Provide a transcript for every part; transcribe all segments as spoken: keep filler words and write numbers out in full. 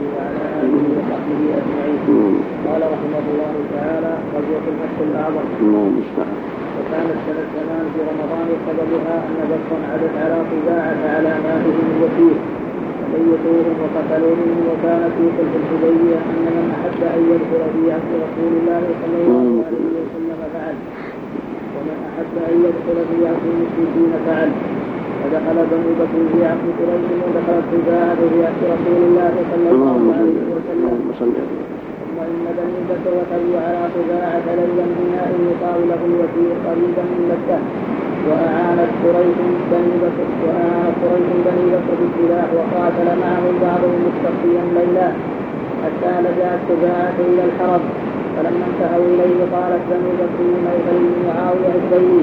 وعلى آله وصحبه أجمعين. قال رحمه الله تعالى: غزوة الفتح الأعظم. وكانت سنة زمان في رمضان سببها أن بكرا عدت على طباعة على مائه من وكيل فبيتوهم وقتلوا منهم. وكان في قلب الحديبية أن من أحب أن يدخل في عهد رسول الله صلى الله عليه وسلم فعل، ومن أحب أن يدخل في عهد المشركين فعل. فدخل بنو بكر في عهد قريش ودخلت طباعة في عهد رسول الله صلى الله عليه وسلم. ثم إن بني بكر وتبوا على طباعة ليلا بناء يقال له الوكيل قريبا من مكة. وأعانت قريش بني بكر وأعانت قريش بني بكر بالسلاح وقاتل معهم بعضهم مستخفيا ليلا حتى لجأت طباعة إلى الحرم. فلما انتهوا إليه قالت بنو بكر لنوفل بن معاوية الديلي: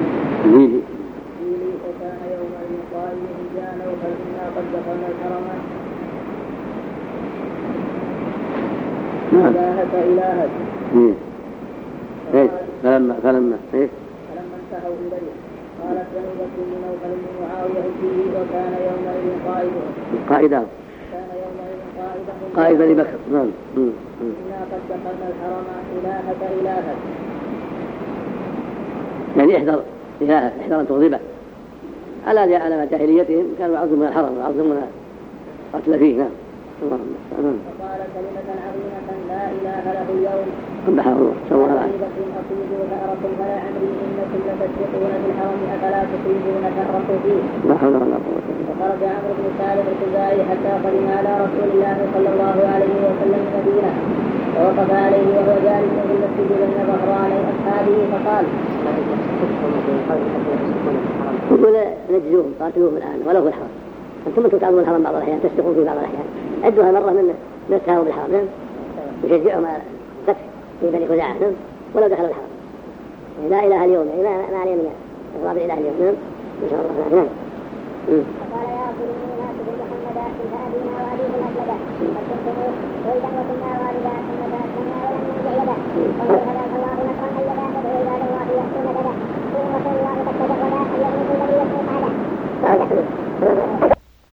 وكان يومئذ قائل إن جاء نوفل إنا قد دخلنا الحرم إلهك إلهك. فلما فلما فلما انتهوا إليه قالت بنو بكر لنوفل بن معاوية الديلي: وكان يومئذ قائده قائده كان يومئذ قائده قائد بني بكر. نعم. إنا قد دخلنا الحرم إلهك إلهك، يعني احذر إلهك، احذر أن تغضبه. على على جاهليتهم كانوا يعظمون من الحرم ويعظمون قتل فيه. نعم. فقال كلمة عظيمة لا إله له اليوم قبح الله سوى الله. أطيبوا ثأركم فلا عمري إنكم لتسبقون في الحرم أفلا تطيبون ثأركم فيه. لا حول ولا قوة. فخرج عمرو بن سالم الخزاعي حتى قدم على رسول الله صلى الله عليه وسلم المدينة، فوقف عليه وهو جالس في المسجد بين ظهراني أصحابه فقال: يقول نجزوهم قاتلوهم الآن ولو في الحرم. أنتم أنتم تعظمون الحرم بعض الأحيان، تسبقون في بعض الأحيان. عدوها مرة من نتهاوا بالحرم يشجعهم على الفتح في بني خزاعة ولو دخلوا الحرم. لا إله اليوم، ما عليه من إغضاب الإله اليوم. إن شاء الله. نعم. فقال: يا